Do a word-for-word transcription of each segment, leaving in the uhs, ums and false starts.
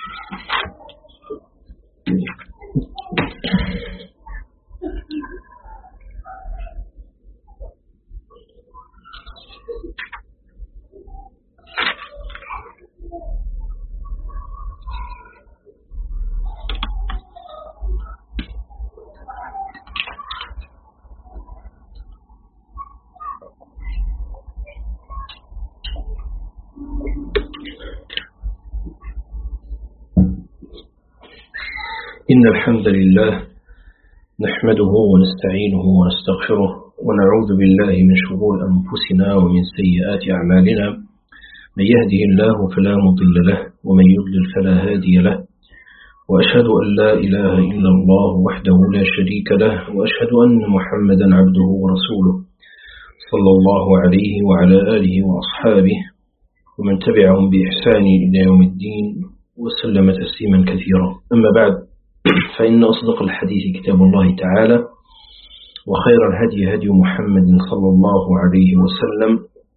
إن الحمد لله نحمده ونستعينه ونستغفره ونعوذ بالله من شرور أنفسنا ومن سيئات أعمالنا. من يهده الله فلا مضل له ومن يضلل فلا هادي له، وأشهد أن لا إله إلا الله وحده لا شريك له، وأشهد أن محمدا عبده ورسوله صلى الله عليه وعلى آله وأصحابه ومن تبعهم بإحسان إلى يوم الدين وسلم تسليما كثيرا. أما بعد، فإن أصدق الحديث كتاب الله تعالى، وخير الهدي هدي محمد صلى الله عليه وسلم،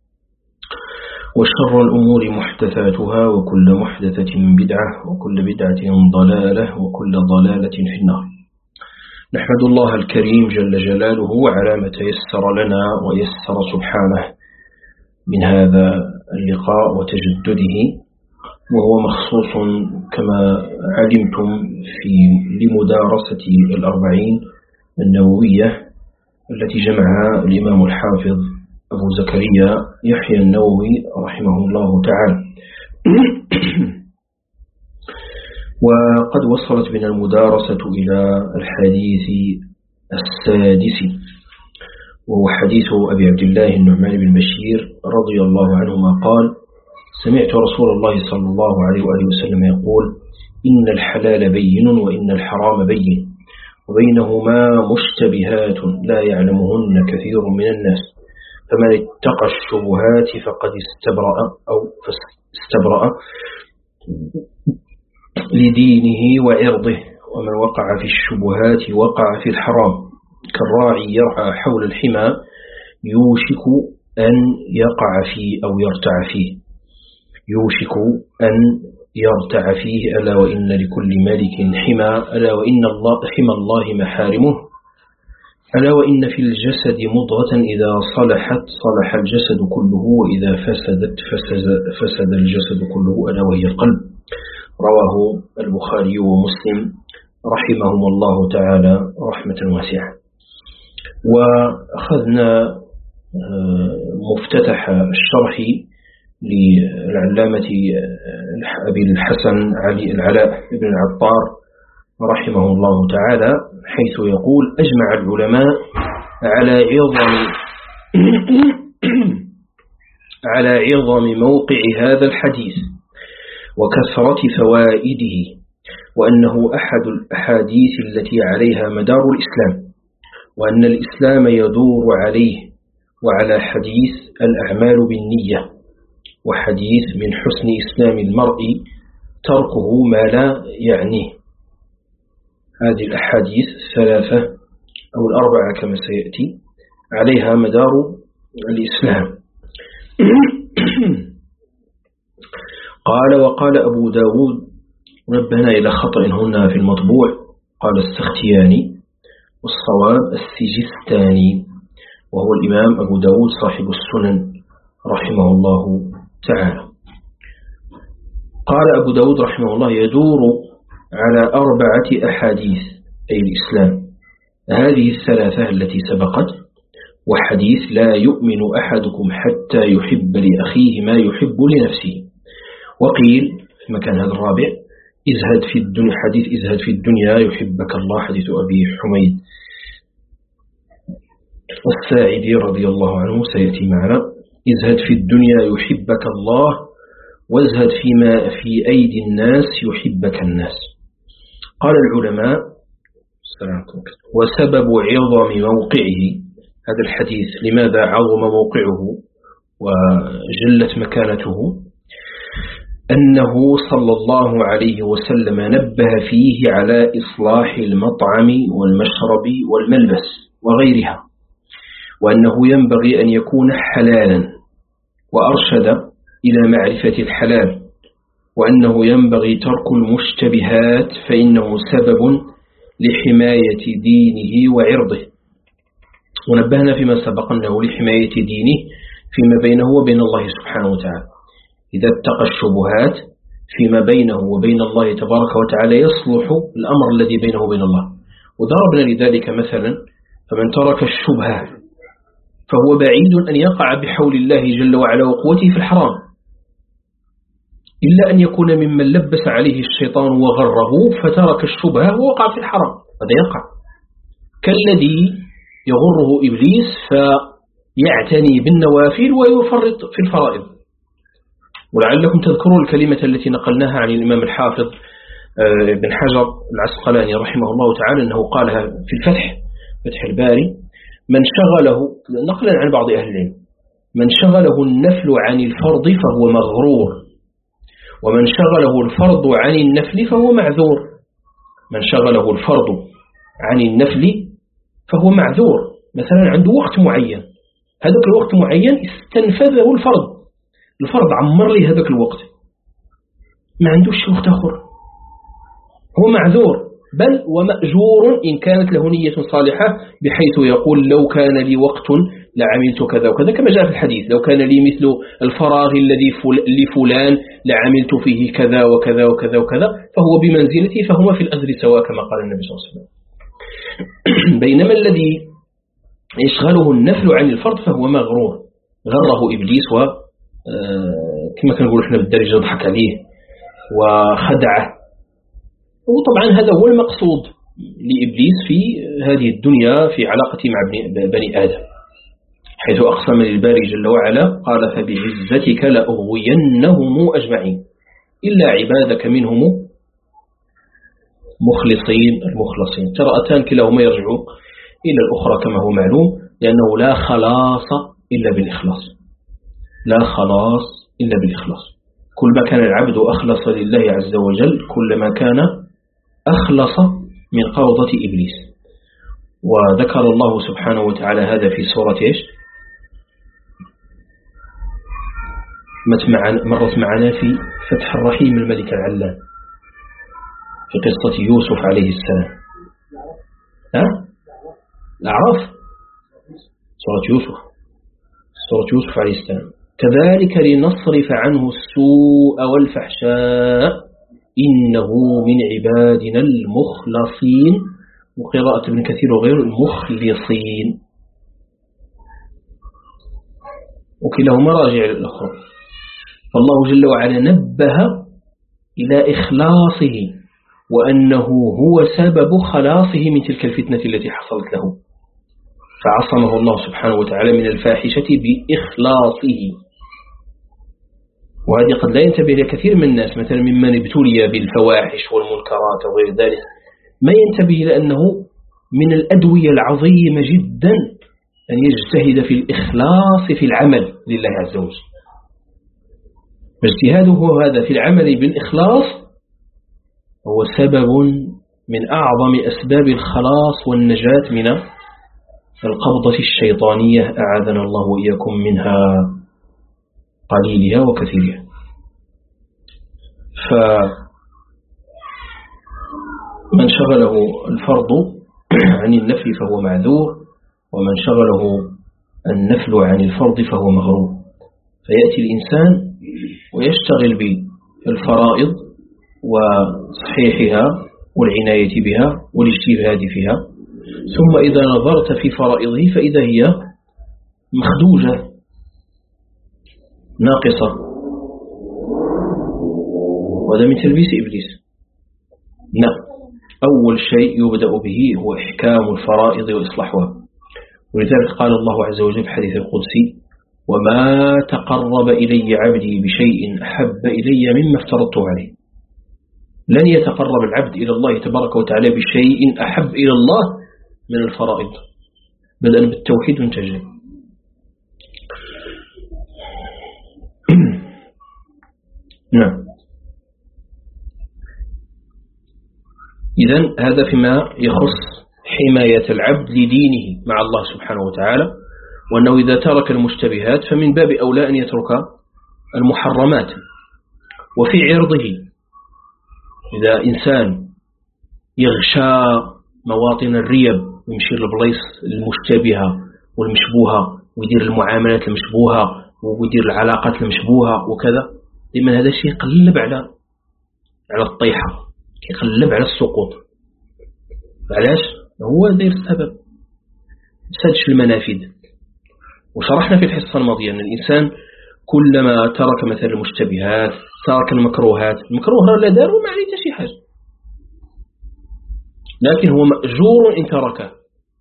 وشر الأمور محدثاتها، وكل محدثة بدعة، وكل بدعة ضلالة، وكل ضلالة في النار. نحمد الله الكريم جل جلاله على ما تيسر لنا ويسر سبحانه من هذا اللقاء وتجدده، وهو مخصوص كما علمتم في لمدارسة الأربعين النووية التي جمعها الإمام الحافظ أبو زكريا يحيى النووي رحمه الله تعالى. وقد وصلت بنا المدارسة إلى الحديث السادس، وهو حديث أبي عبد الله النعمان بن بشير رضي الله عنهما قال: سمعت رسول الله صلى الله عليه وآله وسلم يقول: إن الحلال بين وإن الحرام بين وبينهما مشتبهات لا يعلمهن كثير من الناس، فمن اتقى الشبهات فقد استبرأ أو استبرأ لدينه وعرضه، ومن وقع في الشبهات وقع في الحرام، كالراعي يرعى حول الحمى يوشك أن يقع فيه أو يرتع فيه يوشك أن يرتع فيه ألا وإن لكل ملك حمى، ألا وإن الله حمى الله محارمه، ألا وإن في الجسد مضغة إذا صلحت صلح الجسد كله، وإذا فسدت فسد, فسد الجسد كله، ألا وهي القلب. رواه البخاري ومسلم رحمهم الله تعالى رحمة واسعة. وأخذنا مفتتح الشرح للعلامة أبي الحسن علي العلاء بن العطار رحمه الله تعالى، حيث يقول: أجمع العلماء على عظم على عظم موقع هذا الحديث وكثرة فوائده، وأنه أحد الأحاديث التي عليها مدار الإسلام، وأن الإسلام يدور عليه وعلى حديث الأعمال بالنية، وحديث من حسن إسلام المرء تركه ما لا يعنيه. هذه الأحاديث الثلاثة أو الأربعة كما سيأتي عليها مدار الإسلام. قال: وقال أبو داود: نبهنا إلى خطأ هنا في المطبوع، قال السختياني، والصواب السجستاني، وهو الإمام أبو داود صاحب السنن رحمه الله تعالى. قال أبو داود رحمه الله: يدور على أربعة أحاديث، أي الإسلام، هذه الثلاثة التي سبقت، وحديث لا يؤمن أحدكم حتى يحب لأخيه ما يحب لنفسه. وقيل في مكان هذا الرابع: ازهد في الدنيا، حديث ازهد في الدنيا يحبك الله، حديث أبي حميد الساعدي رضي الله عنه سيأتي معنا. ازهد في الدنيا يحبك الله، وازهد فيما في أيدي الناس يحبك الناس. قال العلماء: وسبب عظم موقعه، هذا الحديث لماذا عظم موقعه وجلت مكانته؟ أنه صلى الله عليه وسلم نبه فيه على إصلاح المطعم والمشرب والملبس وغيرها، وأنه ينبغي أن يكون حلالا، وأرشد إلى معرفة الحلال وأنه ينبغي ترك المشتبهات فإنه سبب لحماية دينه وعرضه. ونبهنا فيما سبق أنه لحماية دينه فيما بينه وبين الله سبحانه وتعالى. إذا اتقى الشبهات فيما بينه وبين الله تبارك وتعالى يصلح الأمر الذي بينه وبين الله. وضربنا لذلك مثلا: فمن ترك الشبهة فهو بعيد أن يقع بحول الله جل وعلا وقوته في الحرام، إلا أن يكون ممن لبس عليه الشيطان وغره فترك الشبهة ووقع في الحرام، هذا يقع. كالذي يغره إبليس فيعتني بالنوافل ويفرط في الفرائض. ولعلكم تذكروا الكلمة التي نقلناها عن الإمام الحافظ بن حجر العسقلاني رحمه الله تعالى، أنه قالها في الفتح فتح الباري: من شغله، نقلا عن بعض أهل العلم، من شغله النفل عن الفرض فهو مغرور، ومن شغله الفرض عن النفل فهو معذور. من شغله الفرض عن النفل فهو معذور، مثلا عنده وقت معين، هذاك الوقت معين استنفذه الفرض، الفرض عمر لي هذاك الوقت، ما عندوش وقت آخر، هو معذور، بل ومأجور إن كانت له نية صالحة، بحيث يقول: لو كان لي وقت لعملت كذا وكذا، كما جاء في الحديث: لو كان لي مثل الفراغ الذي لفلان لعملت فيه كذا وكذا وكذا وكذا، فهو بمنزلتي، فهما في الأجر سواء، كما قال النبي صلى الله عليه وسلم. بينما الذي يشغله النفل عن الفرض فهو مغرور، غره إبليس و كما كنقول احنا بالدارجة ضحك عليه وخدعه. وطبعا هذا هو المقصود لإبليس في هذه الدنيا في علاقته مع بني آدم، حيث أقسم للباري جل وعلا قال: فبعزتك لأغوينهم أجمعين إلا عبادك منهم مخلصين المخلصين. ترأتان كلاهما يرجع إلى الأخرى كما هو معلوم، لأنه لا خلاص إلا بالإخلاص، لا خلاص إلا بالإخلاص. كل ما كان العبد أخلص لله عز وجل كلما كان أخلص من قبضة إبليس. وذكر الله سبحانه وتعالى هذا في سورة إيش؟ مرت معنا في فتح الرحيم الملك العلام في قصة يوسف عليه السلام. ها؟ الأعراف، سورة يوسف، سورة يوسف عليه السلام: كذلك لنصرف عنه السوء والفحشاء إنه من عبادنا المخلصين، وقراءة ابن كثير وغير المخلصين، وكلاهما راجع للأخرى. فالله جل وعلا نبه إلى إخلاصه، وأنه هو سبب خلاصه من تلك الفتنة التي حصلت له، فعصمه الله سبحانه وتعالى من الفاحشة بإخلاصه. وهذه قد لا ينتبه لها كثير من الناس، مثلا ممن ابتلي بالفواحش والمنكرات وغير ذلك، ما ينتبه لأنه من الأدوية العظيمة جدا أن يجتهد في الإخلاص في العمل لله عز وجل. فاجتهاده هذا في العمل بالإخلاص هو سبب من أعظم أسباب الخلاص والنجاة من القبضة الشيطانية، أعاذنا الله وإياكم منها قليلها وكثيرها. فمن شغله الفرض عن النفل فهو معذور، ومن شغله النفل عن الفرض فهو مغرور. فيأتي الإنسان ويشتغل بالفرائض وصحيحها والعناية بها والاجتهاد فيها، ثم إذا نظرت في فرائضه فإذا هي مخدوجة ناقصة، وهذا من تلبيس إبليس. نعم، أول شيء يبدأ به هو إحكام الفرائض وإصلاحها، ولذلك قال الله عز وجل في حديث القدسي: وما تقرب إلي عبدي بشيء أحب إلي مما افترضته عليه. لن يتقرب العبد إلى الله تبارك وتعالى بشيء أحب إلى الله من الفرائض، بدءا بالتوحيد وانتهى. نعم، إذن هذا فيما يخص حماية العبد لدينه مع الله سبحانه وتعالى، وأنه إذا ترك المشتبهات فمن باب أولى أن يترك المحرمات. وفي عرضه. إذا إنسان يغشى مواطن الريب ويمشي للبليص المشتبهة والمشبوهة ويدير المعاملات المشبوهة ويدير العلاقات المشبوهة وكذا، لمن هذا الشيء يقلب على على الطيحة، يقلب على السقوط. علاش؟ هو داير السبب، سادش المنافذ. وشرحنا في الحصة الماضية أن الإنسان كلما ترك مثل المشتبهات ترك المكروهات، المكروه لا دار وما عليه شي حاجة، لكن هو مأجور إن تركه.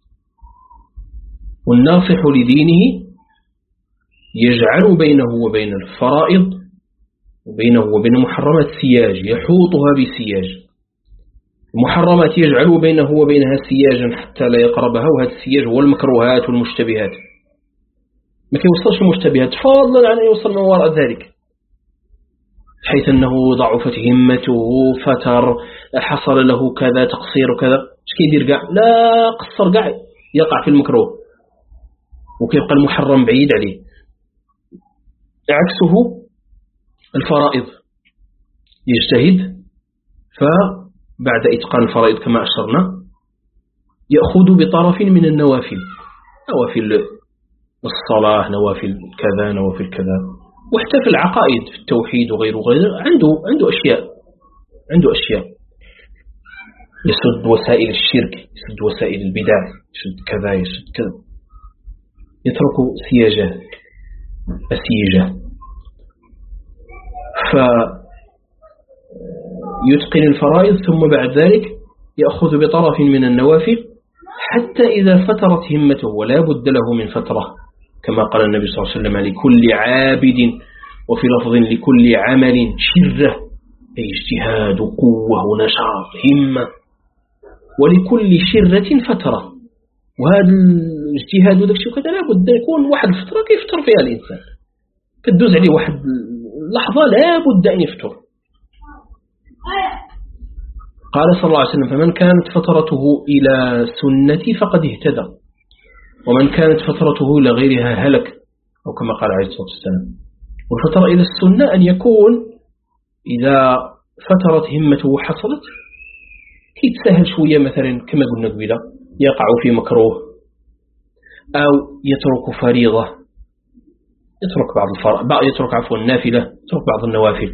والناصح لدينه يجعل بينه وبين الفرائض وبينه وبين محرمات سياج، يحوطها بسياج. المحرمات يجعل بينه وبينها سياجا حتى لا يقربها، وهذا السياج هو المكروهات والمشتبهات. ما كيوصلش المشتبهات فضلا عن أن يوصل من وراء ذلك، حيث أنه ضعفت همته، فتر، حصل له كذا تقصير وكذا. ايش كيدير قاع؟ لا قصر قاع، يقع في المكروه وكيبقى المحرم بعيد عليه. عكسه الفرائض، يجتهد فبعد إتقان الفرائض كما أشرنا يأخذ بطرف من النوافل، نوافل الصلاة، نوافل كذا، نوافل كذا، وحتى في العقائد في التوحيد وغيره وغيره عنده عنده أشياء عنده أشياء يسد وسائل الشرك، يسد وسائل البدع، يسد كذا يسد كذا، يترك سياجات أسيجة. فيتقن الفرائض ثم بعد ذلك يأخذ بطرف من النوافل حتى إذا فترت همته، ولا بد له من فترة، كما قال النبي صلى الله عليه وسلم: لكل عابد، وفي لفظ لكل عمل شرة، أي اجتهاد قوة ونشاط همة، ولكل شرة فترة. وهذا الاجتهاد وداك الشيء كذا لا بد يكون واحد الفترة كيفتر فيها الإنسان، كتدوز عليه واحد لحظة لا بد أن يفتر. قال صلى الله عليه وسلم: فمن كانت فترته إلى سنتي فقد اهتدى، ومن كانت فترته إلى غيرها هلك، أو كما قال عليه الصلاة والسلام. والفترة إلى السنة أن يكون إذا فترت همته حصلت كيتسهل شوية، مثلا كما قلنا قبيلة يقع في مكروه أو يترك فريضة، يترك بعض الفرائض، يترك عفوا النافلة، يترك بعض النوافل،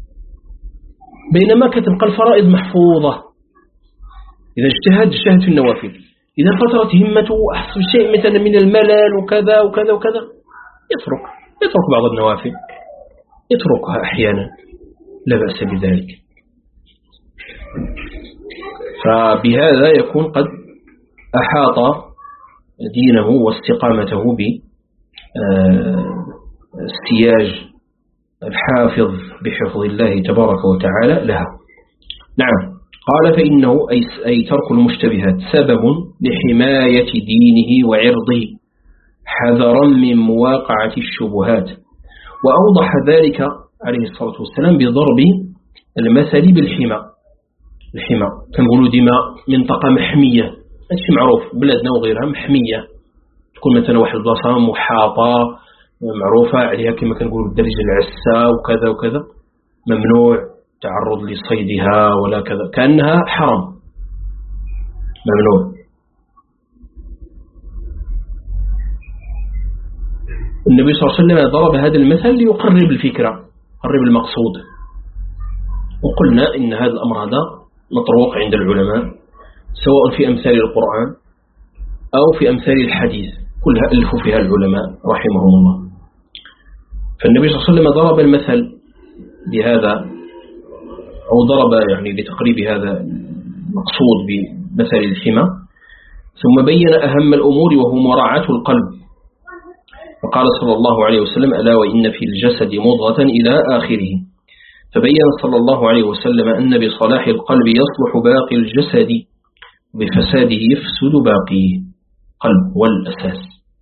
بينما كتبقى الفرائض محفوظة. إذا اجتهد اجتهد في النوافل، إذا فترت همته أحصل شيء مثلا من الملل وكذا وكذا وكذا يترك يترك بعض النوافل، يتركها أحيانا لا بأس بذلك. فبهذا يكون قد أحاط دينه واستقامته بالسياج الحافظ بحفظ الله تبارك وتعالى لها. نعم. قال: فإنه أي ترك المشتبهات سبب لحماية دينه وعرضه حذرا من مواقعة الشبهات. وأوضح ذلك عليه الصلاة والسلام بضرب المثل بالحمى. الحمى كنقولوا ديما منطقة محمية، هادشي معروف بلادنا وغيرها محمية، تكون مثلا واحد البلاصة محاطة معروفة عليها كما كنقولوا بالدرجة العسة وكذا وكذا، ممنوع تعرض لصيدها ولا كذا، كأنها حرم ممنوع. النبي صلى الله عليه وسلم ضرب هذا المثل ليقرب الفكرة، يقرب المقصود. وقلنا إن هذا الأمر هذا مطروق عند العلماء سواء في أمثال القرآن أو في أمثال الحديث، كلها ألفوا فيها العلماء رحمهم الله. فالنبي صلى الله عليه وسلم ضرب المثل بهذا، أو ضرب يعني لتقريب هذا المقصود بمثل الحمى، ثم بين أهم الأمور وهو مراعاة القلب. فقال صلى الله عليه وسلم: ألا وإن في الجسد مضغة إلى آخره. فبين صلى الله عليه وسلم أن بصلاح القلب يصلح باقي الجسد، وبفساده يفسد باقيه، قلب والأساس.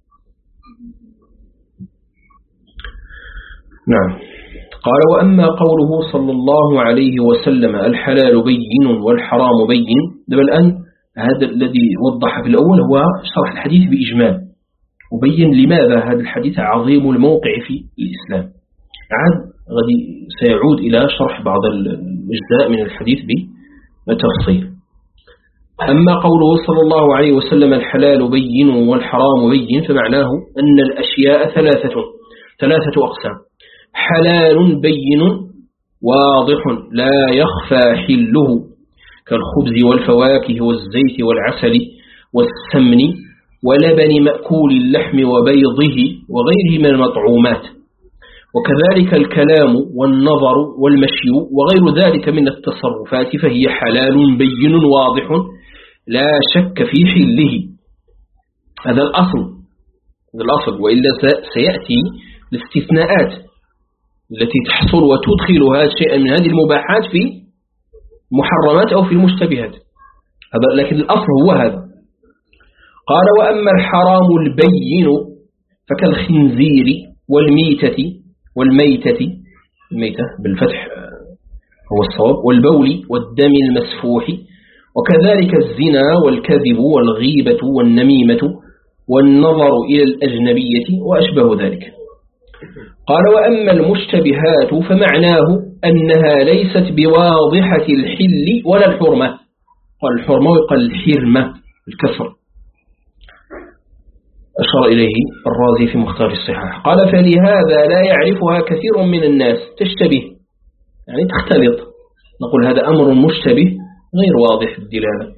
نعم. قال: وأما قوله صلى الله عليه وسلم: الحلال بين والحرام بين. ده الآن هذا الذي وضح في الأول هو شرح الحديث بإجمال، وبين لماذا هذا الحديث عظيم الموقع في الإسلام. عاد غادي سيعود إلى شرح بعض الأجزاء من الحديث بالتفصيل. أما قوله صلى الله عليه وسلم الحلال بين والحرام بين فمعناه أن الأشياء ثلاثة ثلاثة أقسام: حلال بين واضح لا يخفى حله كالخبز والفواكه والزيت والعسل والسمن ولبن مأكول اللحم وبيضه وغيره من المطعومات، وكذلك الكلام والنظر والمشي وغير ذلك من التصرفات فهي حلال بين واضح لا شك في حله. هذا الأصل هذا الأصل وإلا سيأتي الاستثناءات التي تحصل وتدخلها شيئا من هذه المباحات في محرمات أو في المشتبهات، هذا لكن الأصل هو هذا. قال: وأما الحرام البين فكالخنزير والميتة والميتة الميتة بالفتح هو الصواب والبول والدم المسفوح وكذلك الزنا والكذب والغيبة والنميمة والنظر إلى الأجنبية وأشبه ذلك. قال: وأما المشتبهات فمعناه أنها ليست بواضحة الحل ولا الحرمة. قال الحرمة وقال الحرمة الكسر، أشار إليه الرازي في مختار الصحاح. قال: فلهذا لا يعرفها كثير من الناس، تشتبه يعني تختلط، نقول هذا أمر مشتبه غير واضح الدلالة.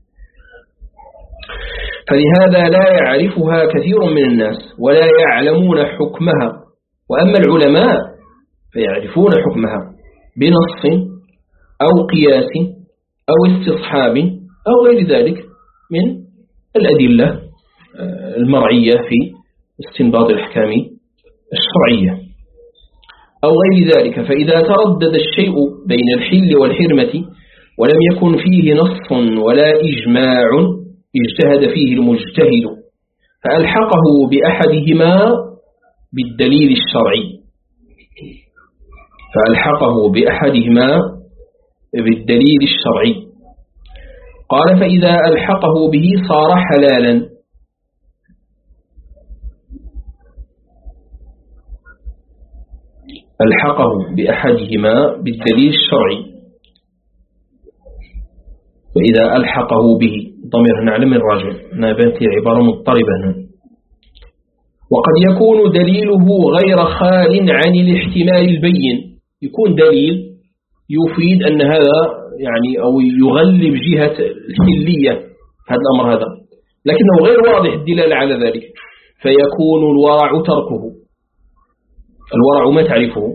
فلهذا لا يعرفها كثير من الناس ولا يعلمون حكمها، وأما العلماء فيعرفون حكمها بنص أو قياس أو استصحاب أو غير ذلك من الأدلة المرعية في استنباط الأحكام الشرعية أو غير ذلك. فإذا تردد الشيء بين الحل والحرمة ولم يكن فيه نص ولا إجماع اجتهد فيه المجتهد فألحقه بأحدهما بالدليل الشرعي فألحقه بأحدهما بالدليل الشرعي قال: فإذا ألحقه به صار حلالا. ألحقه بأحدهما بالدليل الشرعي، وإذا ألحقه به ضمير نعلم الراجع نابت عبارة مضطربة هنا. وقد يكون دليله غير خال عن الاحتمال البين، يكون دليل يفيد أن هذا يعني أو يغلب جهة الحلية هذا الأمر هذا، لكنه غير واضح الدلالة على ذلك، فيكون الورع تركه. الورع ما تعرفه؟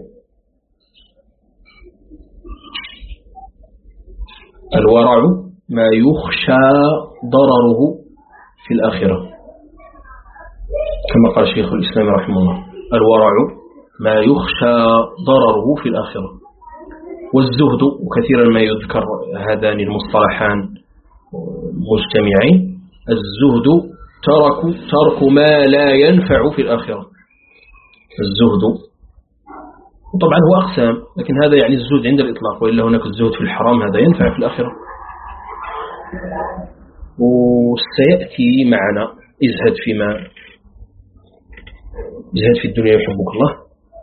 الورع ما يخشى ضرره في الآخرة، كما قال شيخ الإسلام رحمه الله: الورع ما يخشى ضرره في الآخرة. والزهد، وكثيرا ما يذكر هذان المصطلحان مجتمعين، الزهد ترك ترك ما لا ينفع في الآخرة. الزهد طبعا هو أقسام، لكن هذا يعني الزهد عند الإطلاق، وإلا هناك الزهد في الحرام هذا ينفع في الآخرة. وسيأتي معنا ازهد فيما ازهد في الدنيا يحبك الله.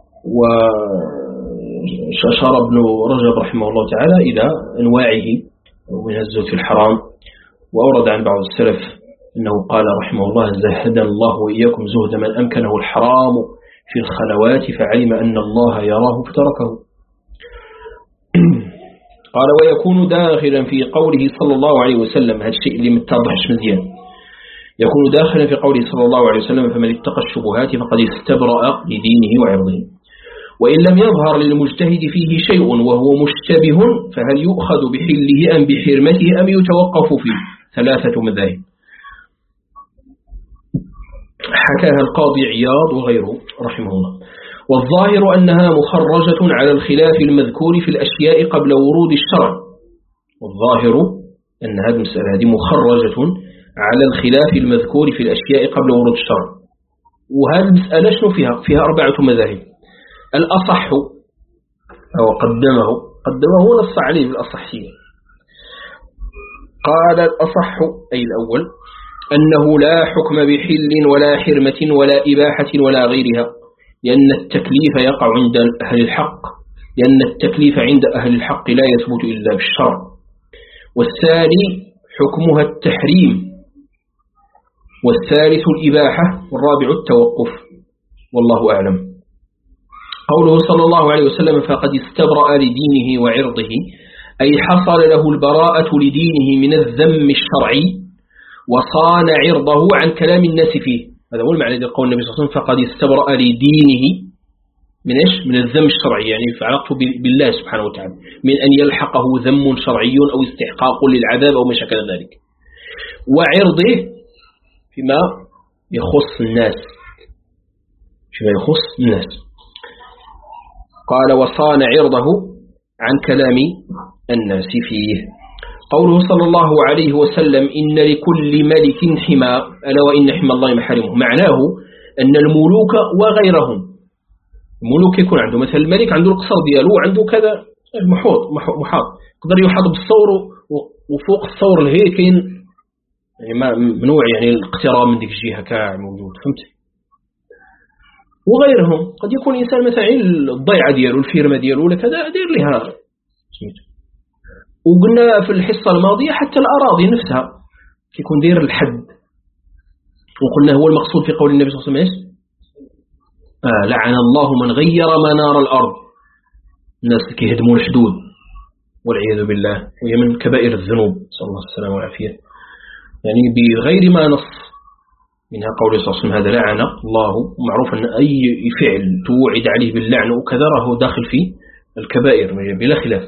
وشار ابن رجب رحمه الله تعالى إلى أنواعه من الزهد في الحرام، وأورد عن بعض السلف أنه قال رحمه الله: زهد الله وإياكم زهد من أمكنه الحرام في الخلوات فعلم أن الله يراه فتركه. قال: ويكون داخلا في قوله صلى الله عليه وسلم، هذا الشيء اللي متضحش مزيان، يكون داخلا في قوله صلى الله عليه وسلم: فمن اتقى الشبهات فقد استبرأ لدينه وعرضه. وإن لم يظهر للمجتهد فيه شيء وهو مشتبه فهل يؤخذ بحله أم بحرمته أم يتوقف فيه؟ ثلاثة مذاهب حكاها القاضي عياض وغيره رحمه الله. والظاهر أنها مخرجة على الخلاف المذكور في الأشياء قبل ورود الشرع. والظاهر أن هذه المسألة هذه مخرجة على الخلاف المذكور في الأشياء قبل ورود الشرع. وهذه المسألة شنو فيها؟ فيها أربعة مذاهب. الأصح أو قدمه قدمه نص عليه بالأصحية. قال: الأصح أي الأول أنه لا حكم بحل ولا حرمة ولا إباحة ولا غيرها، لأن التكليف يقع عند أهل الحق، لأن التكليف عند أهل الحق لا يثبت إلا بالشرع. والثاني حكمها التحريم، والثالث الإباحة، والرابع التوقف، والله أعلم. قوله صلى الله عليه وسلم فقد استبرأ لدينه وعرضه، أي حصل له البراءة لدينه من الذم الشرعي وصان عرضه عن كلام الناس فيه. هذا هو المعنى الذي قول النبي صلى الله عليه وسلم فقد استبرأ لدينه من إيش؟ من الذم الشرعي، يعني في علاقته بالله سبحانه وتعالى، من أن يلحقه ذم شرعي أو استحقاق للعذاب أو ما شابه ذلك. وعرضه فيما يخص الناس، فيما يخص الناس. قال وصان عرضه عن كلام الناس فيه. قوله صلى الله عليه وسلم إن لكل ملك حمى ألا وإن حمى الله محارمه، معناه أن الملوك وغيرهم، الملوك يكون عنده مثل الملك عنده القصر دياله وعنده كذا المحوط محاط، قدر يحاط بالثور، وفوق الثور الهي كاين يعني ممنوع يعني الاقتراب من ديك الجهة كاع موجود، فهمت؟ وغيرهم قد يكون إنسان مثلا الضيعة دياله الفيرمة دياله ولا كذا دير لها. وقلنا في الحصة الماضية حتى الأراضي نفسها يكون دير الحد، وقلنا هو المقصود في قول النبي صلى الله عليه وسلم آه لعن الله من غير منار الأرض، الناس اللي كيهدموا الحدود والعياذ بالله، وهي من كبائر الذنوب، صلى الله السلامة والعافية، يعني بغير ما نص، منها قول صلى الله عليه وسلم هذا لعن الله، ومعروف أن أي فعل توعد عليه باللعن وكذا راه داخل في الكبائر بلا خلاف.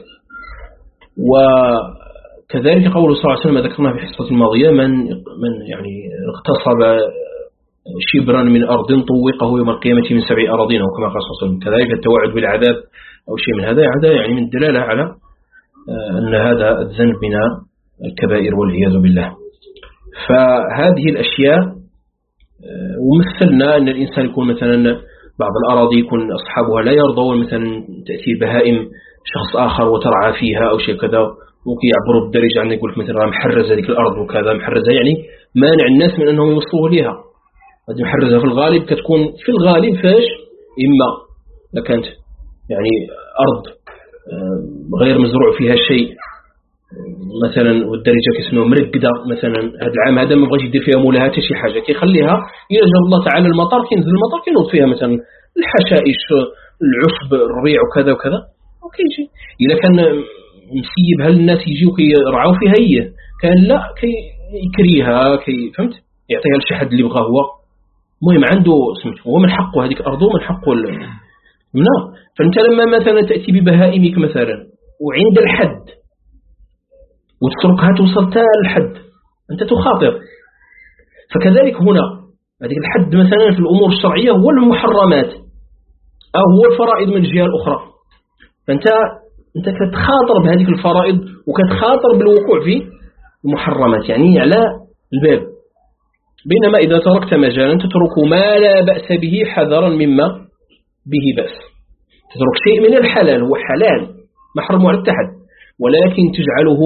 وكذلك قول صلى الله عليه وسلم ذكرنا في الحصة الماضية من من يعني اغتصب شبرا من أرض طوقه يوم القيامة من سبع أراضين، وكما قال صلى الله عليه وسلم. كذلك التوعد بالعذاب أو شيء من هذا، هذا يعني من الدلالة على أن هذا الذنب من الكبائر والعياذ بالله. فهذه الأشياء، ومثلنا أن الإنسان يكون مثلا بعض الأراضي يكون أصحابها لا يرضون مثلا تأتي بهائم شخص آخر وترعى فيها أو شيء كذا، ممكن يعبروا بالدرج عنه يقول لك مثلا محرزة هذيك الأرض وكذا، محرزة يعني مانع الناس من أنهم يوصلوا لها. هذه محرزة في الغالب كتكون في الغالب فاش إما لكانت يعني أرض غير مزروع فيها شيء مثلا، والدرجة كيسموها مرقدة مثلا، هذا العام هذا ما بغاش يدير فيها مولاها حتى شي حاجة، كيخليها إذا جاب الله تعالى المطر كينزل المطر كينوض فيها مثلا الحشائش العشب الربيع وكذا وكذا، وكيجي إذا كان مسيبها الناس يجيو كيرعاو فيها هي، كان لا كيكريها كي فهمت يعطيها لشي حد اللي بغاه هو، المهم عنده سمت هو من حقه هذيك أرضه من حقه منها. فأنت لما مثلا تأتي ببهائمك مثلا وعند الحد وتتركها توصل تا الحد أنت تخاطر. فكذلك هنا هذه الحد مثلا في الأمور الشرعية هو المحرمات أو هو الفرائض من الجهة الأخرى، فأنت أنت كتخاطر بهذه الفرائض وكتخاطر بالوقوع في المحرمات يعني على الباب. بينما إذا تركت مجالا تترك ما لا بأس به حذرا مما به بأس، تترك شيء من الحلال هو حلال محرم على التحد، ولكن تجعله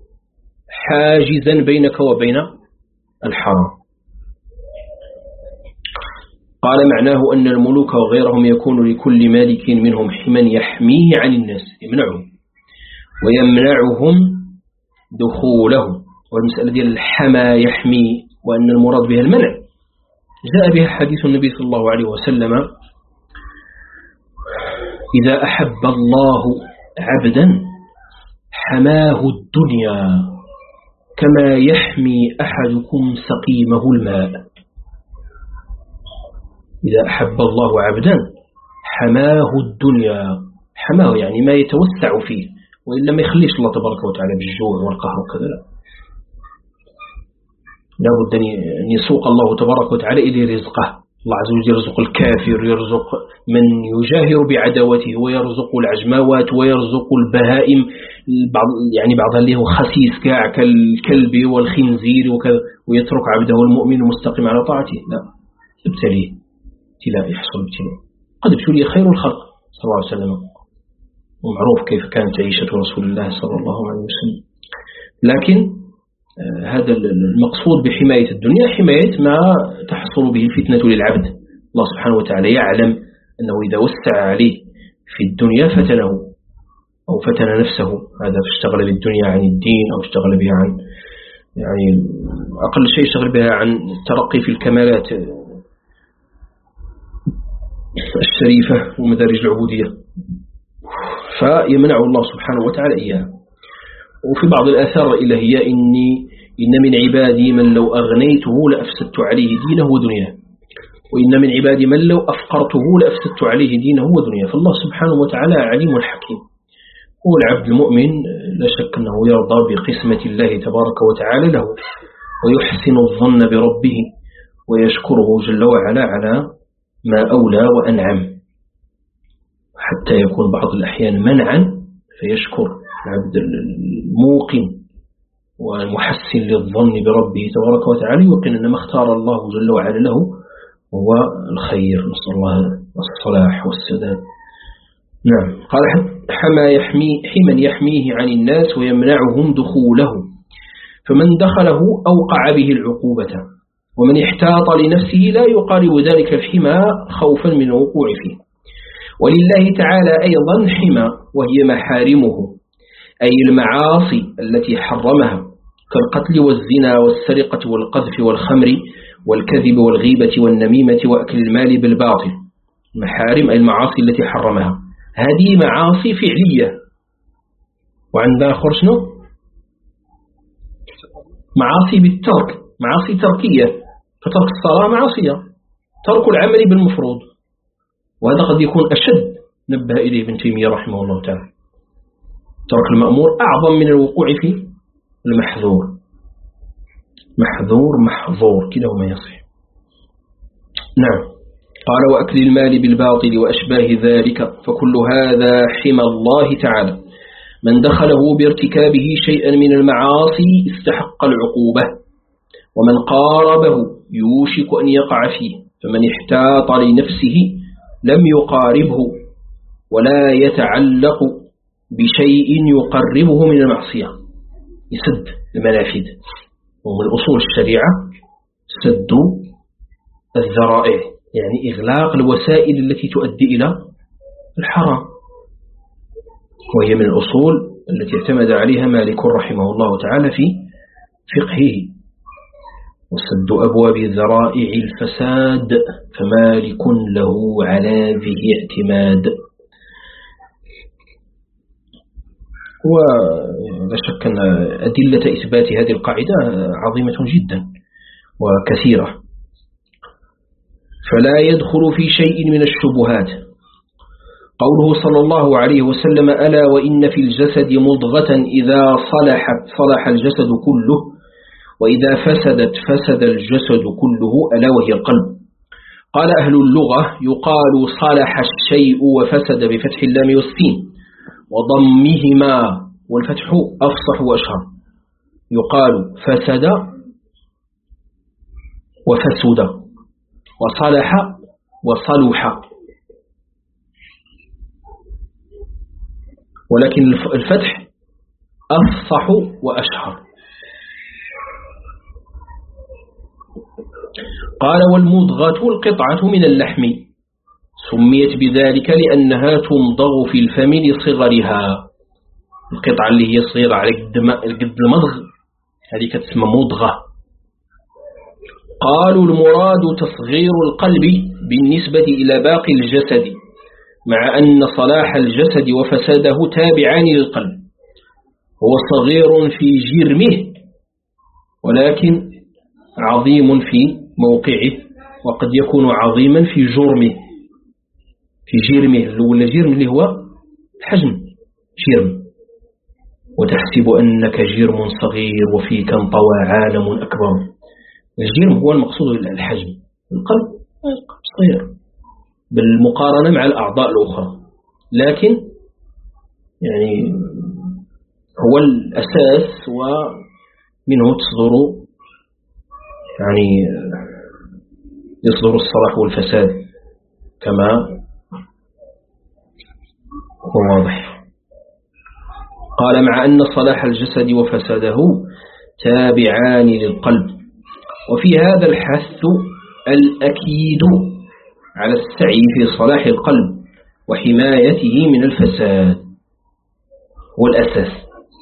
حاجزا بينك وبين الحرام. قال معناه أن الملوك وغيرهم يكون لكل مالك منهم حمى يحميه عن الناس، يمنعهم ويمنعهم دخوله. والمسألة دي الحمى يحمي وأن المراد بها المنع جاء بها حديث النبي صلى الله عليه وسلم إذا أحب الله عبدا حماه الدنيا كما يحمي أحدكم سقيمه الماء. إذا أحب الله عبدا حماه الدنيا، حماه يعني ما يتوسع فيه، وإلا ما يخليش الله تبارك وتعالى بالجوع والقهر وكذا، لا بد أن يسوق الله تبارك وتعالى إليه رزقه. الله عز وجل يرزق الكافر، يرزق من يجاهر بعداوته، ويرزق العجماوات، ويرزق البهائم بعض يعني بعضها اللي هو خسيس كاع كالكلب والخنزير وكذا، ويترك عبده المؤمن المستقيم على طاعته. لا، ابتليه ابتلاء يحصل ابتلاء. قد ابتلي خير الخلق صلى الله عليه وسلم، ومعروف كيف كانت عيشة رسول الله صلى الله عليه وسلم. لكن هذا المقصود بحماية الدنيا حماية ما تحصل به الفتنة للعبد. الله سبحانه وتعالى يعلم أنه إذا وسع عليه في الدنيا فتنه أو فتن نفسه، هذا اشتغل بالدنيا عن الدين أو اشتغل بها عن يعني أقل شيء اشتغل بها عن الترقي في الكمالات الشريفة ومدارج العبودية، فيمنع الله سبحانه وتعالى إياها. وفي بعض الآثار الإلهية إني إن من عبادي من لو أغنيته لأفسدت عليه دينه ودنياه، وإن من عبادي من لو أفقرته لأفسدت عليه دينه ودنياه. فالله سبحانه وتعالى عليم حكيم. هو العبد المؤمن لا شك أنه يرضى بقسمة الله تبارك وتعالى له، ويحسن الظن بربه ويشكره جل وعلا على ما أولى وأنعم، حتى يكون بعض الأحيان منعا فيشكر العبد الموقن والمحسن للظن بربه تبارك وتعالى، يوقن أن ما اختار الله جل وعلا له هو الخير، نسأل الله الصلاح والسداد. نعم. قال حما يحمي حمن يحميه عن الناس ويمنعهم دخوله، فمن دخله أوقع به العقوبة، ومن احتاط لنفسه لا يقارب ذلك الحمى خوفا من الوقوع فيه. ولله تعالى أيضا حمى وهي محارمه، أي المعاصي التي حرمها كالقتل والزنا والسرقة والقذف والخمر والكذب والغيبة والنميمة وأكل المال بالباطل. محارم أي المعاصي التي حرمها، هذه معاصي فعلية. وعندنا آخر شنو؟ معاصي بالترك، معاصي تركية، فترك الصلاة معاصية، ترك العمل بالمفروض، وهذا قد يكون أشد، نبه إليه ابن تيمية رحمه الله تعالى. ترك المأمور أعظم من الوقوع في المحذور. محذور محظور كلاهما يصح. نعم. قال وأكل المال بالباطل وأشباه ذلك، فكل هذا حمى الله تعالى. من دخله بارتكابه شيئا من المعاصي استحق العقوبة، ومن قاربه يوشك أن يقع فيه، فمن احتاط لنفسه لم يقاربه ولا يتعلق بشيء يقربه من المعصية. يسد المنافذ، ومن أصول الشريعة سد الذرائع، يعني إغلاق الوسائل التي تؤدي إلى الحرام، وهي من الأصول التي اعتمد عليها مالك رحمه الله تعالى في فقهه. وسد أبواب ذرائع الفساد فمالك له على ذي اعتماد. ولا شك أن أدلة إثبات هذه القاعدة عظيمة جدا وكثيرة. فلا يدخل في شيء من الشبهات. قوله صلى الله عليه وسلم ألا وإن في الجسد مضغة إذا صلحت صلح الجسد كله وإذا فسدت فسد الجسد كله ألا وهي القلب. قال أهل اللغة يقال صلح الشيء وفسد بفتح اللام والسين وضمهما والفتح أفصح وأشهر. يقال فسد وفسد وصلح وصلح، ولكن الفتح أفصح وأشهر. قال والمضغة القطعة من اللحم، سميت بذلك لأنها تمضغ في الفم لصغرها. القطعة اللي هي صغيرة على قد المضغ هذه كتسمى مضغة. قالوا المراد تصغير القلب بالنسبة إلى باقي الجسد، مع أن صلاح الجسد وفساده تابعان للقلب. هو صغير في جرمه ولكن عظيم في موقعه، وقد يكون عظيما في جرمه. في جرمه ولا جرم اللي هو حجم جرم، وتحسب أنك جرم صغير وفيك انطوى عالم أكبر. الجرم هو المقصود الحجم، القلب صغير بالمقارنة مع الأعضاء الأخرى، لكن يعني هو الأساس ومنه تصدر يعني يصدر الصلاح والفساد كما هو واضح. قال مع أن صلاح الجسد وفساده تابعان للقلب. وفي هذا الحث الأكيد على السعي في صلاح القلب وحمايته من الفساد والأساس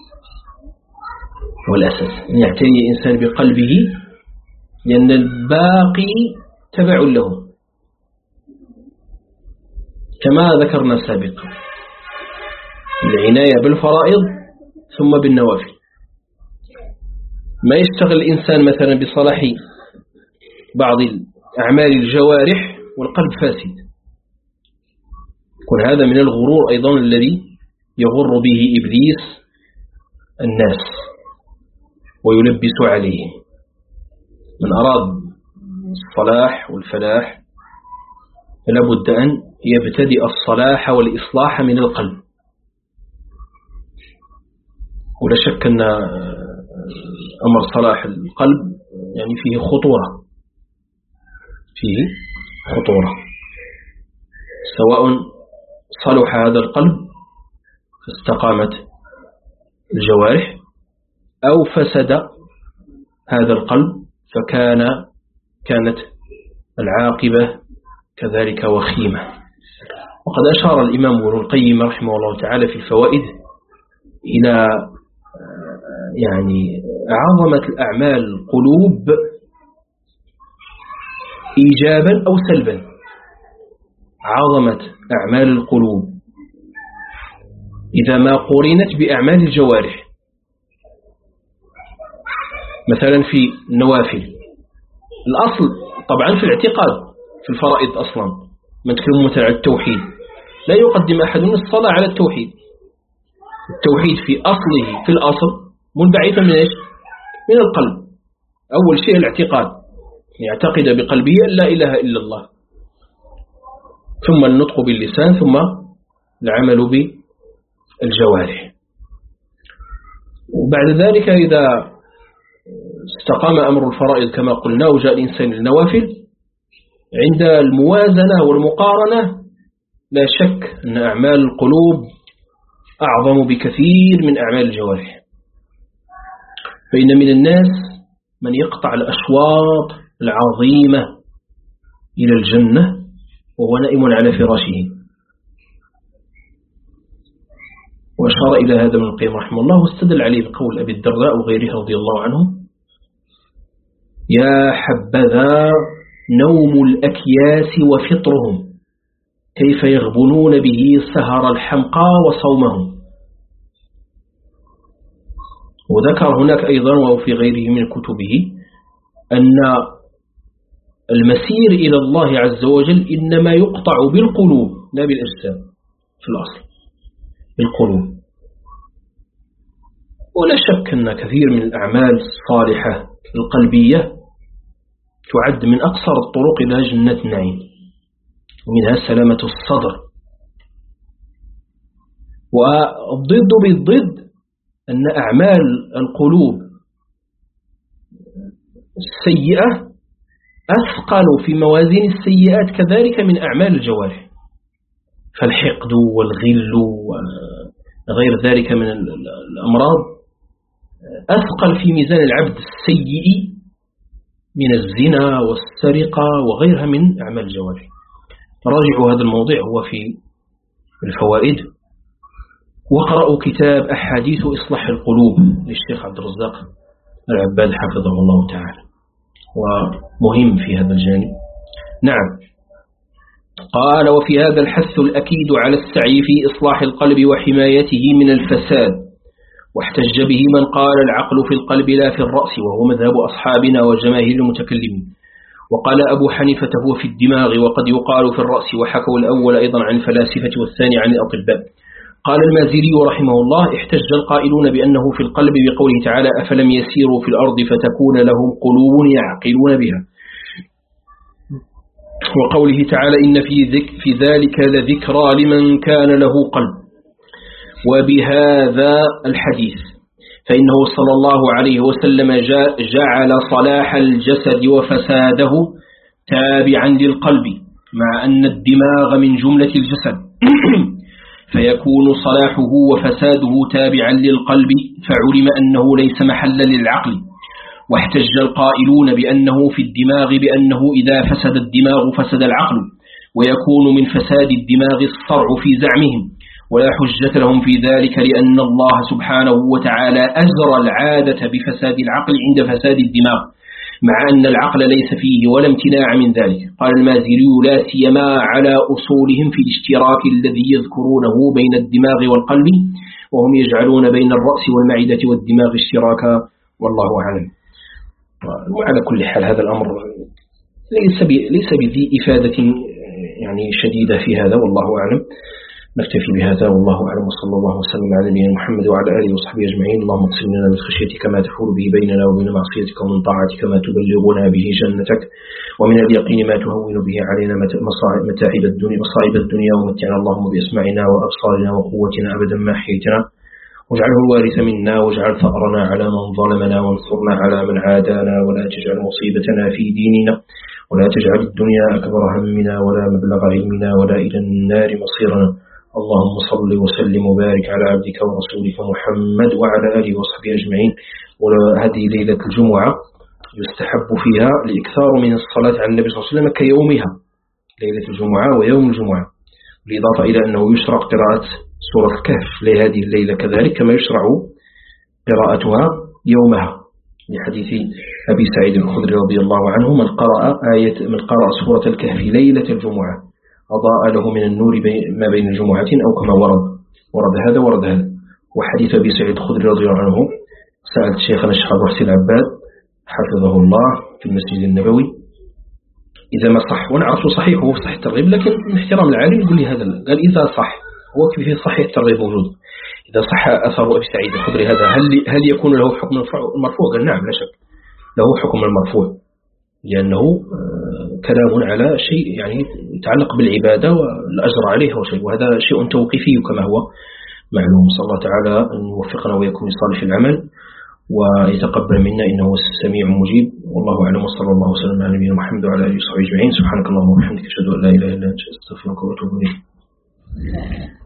والأساس أن يعتني الإنسان بقلبه، لأن الباقي تبع له كما ذكرنا سابقا، العناية بالفرائض ثم بالنوافل. ما يشتغل الإنسان مثلا بصلاح بعض أعمال الجوارح والقلب فاسد، يكون هذا من الغرور أيضا الذي يغر به إبليس الناس ويلبس عليهم. من أراد الصلاح والفلاح فلا بد أن يبتدئ الصلاح والإصلاح من القلب. ولا شك أن أمر صلاح القلب يعني فيه خطورة فيه خطورة سواء صلح هذا القلب فاستقامت الجوارح، أو فسد هذا القلب فكان كانت العاقبة كذلك وخيمة. وقد أشار الإمام ابن القيم رحمه الله تعالى في الفوائد إلى يعني عظمة الأعمال القلوب إيجابا أو سلبا. عظمة أعمال القلوب إذا ما قرنت بأعمال الجوارح، مثلا في النوافل الأصل طبعا في الاعتقاد في الفرائض أصلا ما نتكلم مثلا على التوحيد، لا يقدم أحد الصلاة على التوحيد. التوحيد في أصله في الأصل منبعثا من إيش؟ من القلب. أول شيء الاعتقاد، يعتقد بقلبه لا إله إلا الله، ثم النطق باللسان، ثم العمل بالجوارح. وبعد ذلك إذا استقام أمر الفرائض كما قلنا وجاء الإنسان للنوافل، عند الموازنة والمقارنة لا شك أن أعمال القلوب أعظم بكثير من أعمال الجوارح. فإن من الناس من يقطع الأشواط العظيمة إلى الجنة وهو نائم على فراشه. وأشار إلى هذا ابن القيم رحمه الله واستدل عليه بقول أبي الدرداء وغيره رضي الله عنهم: يا حبذا نوم الأكياس وفطرهم، كيف يغبنون به سهر الحمقى وصومهم. وذكر هناك أيضا وفي غيره من كتبه أن المسير إلى الله عز وجل إنما يقطع بالقلوب لا بالأجسام، في الأصل بالقلوب. ولا شك أن كثير من الأعمال الصالحة القلبية تعد من أقصر الطرق إلى جنة النعيم، ومنها سلامة الصدر. والضد بالضد أن أعمال القلوب السيئة أثقل في موازين السيئات كذلك من أعمال الجوارح، فالحقد والغل وغير ذلك من الأمراض أثقل في ميزان العبد السيء من الزنا والسرقة وغيرها من أعمال الجوارح. راجعوا هذا الموضوع هو في الفوائد، وقرأوا كتاب أحاديث إصلاح القلوب للشيخ عبد الرزاق العباد حفظه الله تعالى، ومهم في هذا الجانب. نعم، قال: وفي هذا الحث الأكيد على السعي في إصلاح القلب وحمايته من الفساد، واحتج به من قال العقل في القلب لا في الرأس، وهو مذهب أصحابنا وجماهير المتكلمين. وقال أبو حنيفة هو في الدماغ، وقد يقال في الرأس، وحكوا الأول أيضا عن الفلاسفة والثاني عن الأطباء. قال المازري رحمه الله: احتج القائلون بأنه في القلب بقوله تعالى: أفلم يسيروا في الأرض فتكون لهم قلوب يعقلون بها، وقوله تعالى: إن في, ذك في ذلك لذكرى لمن كان له قلب. وبهذا الحديث فإنه صلى الله عليه وسلم جعل صلاح الجسد وفساده تابعا للقلب، مع أن الدماغ من جملة الجسد فيكون صلاحه وفساده تابعا للقلب، فعلم أنه ليس محلا للعقل. واحتج القائلون بأنه في الدماغ بأنه إذا فسد الدماغ فسد العقل، ويكون من فساد الدماغ الصرع في زعمهم، ولا حجة لهم في ذلك، لأن الله سبحانه وتعالى أجرى العادة بفساد العقل عند فساد الدماغ، مع أن العقل ليس فيه ولا امتناع من ذلك. قال المازري: لا سيما على أصولهم في الاشتراك الذي يذكرونه بين الدماغ والقلب، وهم يجعلون بين الرأس والمعدة والدماغ اشتراكا، والله أعلم. وعلى كل حال هذا الأمر ليس ليس بذي إفادة يعني شديدة في هذا، والله أعلم. نكتفي بهذا والله أعلم، وصلى الله وسلم على نبينا محمد وعلى آله وصحبه أجمعين. اللهم اقسم لنا من خشيتك ما تحول به بيننا وبين معصيتك، ومن طاعتك ما تبلغنا به جنتك، ومن اليقين ما تهون به علينا متاعب الدنيا مصائب الدنيا، ومتعنا اللهم بأسماعنا وأبصارنا وقوتنا أبدا ما أحييتنا، واجعله الوارث منا، واجعل ثأرنا على من ظلمنا، وانصرنا على من عادانا، ولا تجعل مصيبتنا في ديننا، ولا تجعل الدنيا أكبر همنا ولا مبلغ علمنا ولا إلى النار مصيرنا. اللهم صل وسلم وبارك على عبدك ورسولك محمد وعلى آله وصحبه أجمعين. وهذه ليلة الجمعة يستحب فيها الإكثار من الصلاة على النبي صلى الله عليه وسلم كيومها، ليلة الجمعة ويوم الجمعة، بالإضافة إلى أنه يشرع قراءة سورة الكهف لهذه الليلة كذلك، كما يشرع قراءتها يومها، لحديث أبي سعيد الخدري رضي الله عنه: من قرأ آية من قرأ سورة الكهف ليلة الجمعة أضاء له من النور ما بين الجمعتين، أو كما ورد ورد هذا ورد هذا. وحديث أبي سعيد الخدري رضي الله عنه: سألت شيخنا الشيخ عبد الحسين العباد حفظه الله في المسجد النبوي إذا ما صح، وأنا عرفت صحيح هو صحيح الترغيب، لكن من احترام العالم يقول لي هذا، قال إذا صح هو كيف صحيح الترغيب موجود، إذا صح أثر أبي سعيد الخدري هذا هل هل يكون له حكم المرفوع؟ قال نعم لا شك له حكم المرفوع، لأنه كلام على شيء يعني يتعلق بالعبادة والأجر عليها وشيء، وهذا شيء توقيفي كما هو معلوم. صلى الله تعالى أن يوفقنا ويكون لصالح العمل ويتقبل منا إنه السميع مجيب. والله أعلم، وصلى الله وسلم على نبينا محمد وعلى آله وصحبه أجمعين. سبحانك اللهم وبحمدك، أشهد أن لا إله إلا أنت، أستغفرك وأتوب إليك.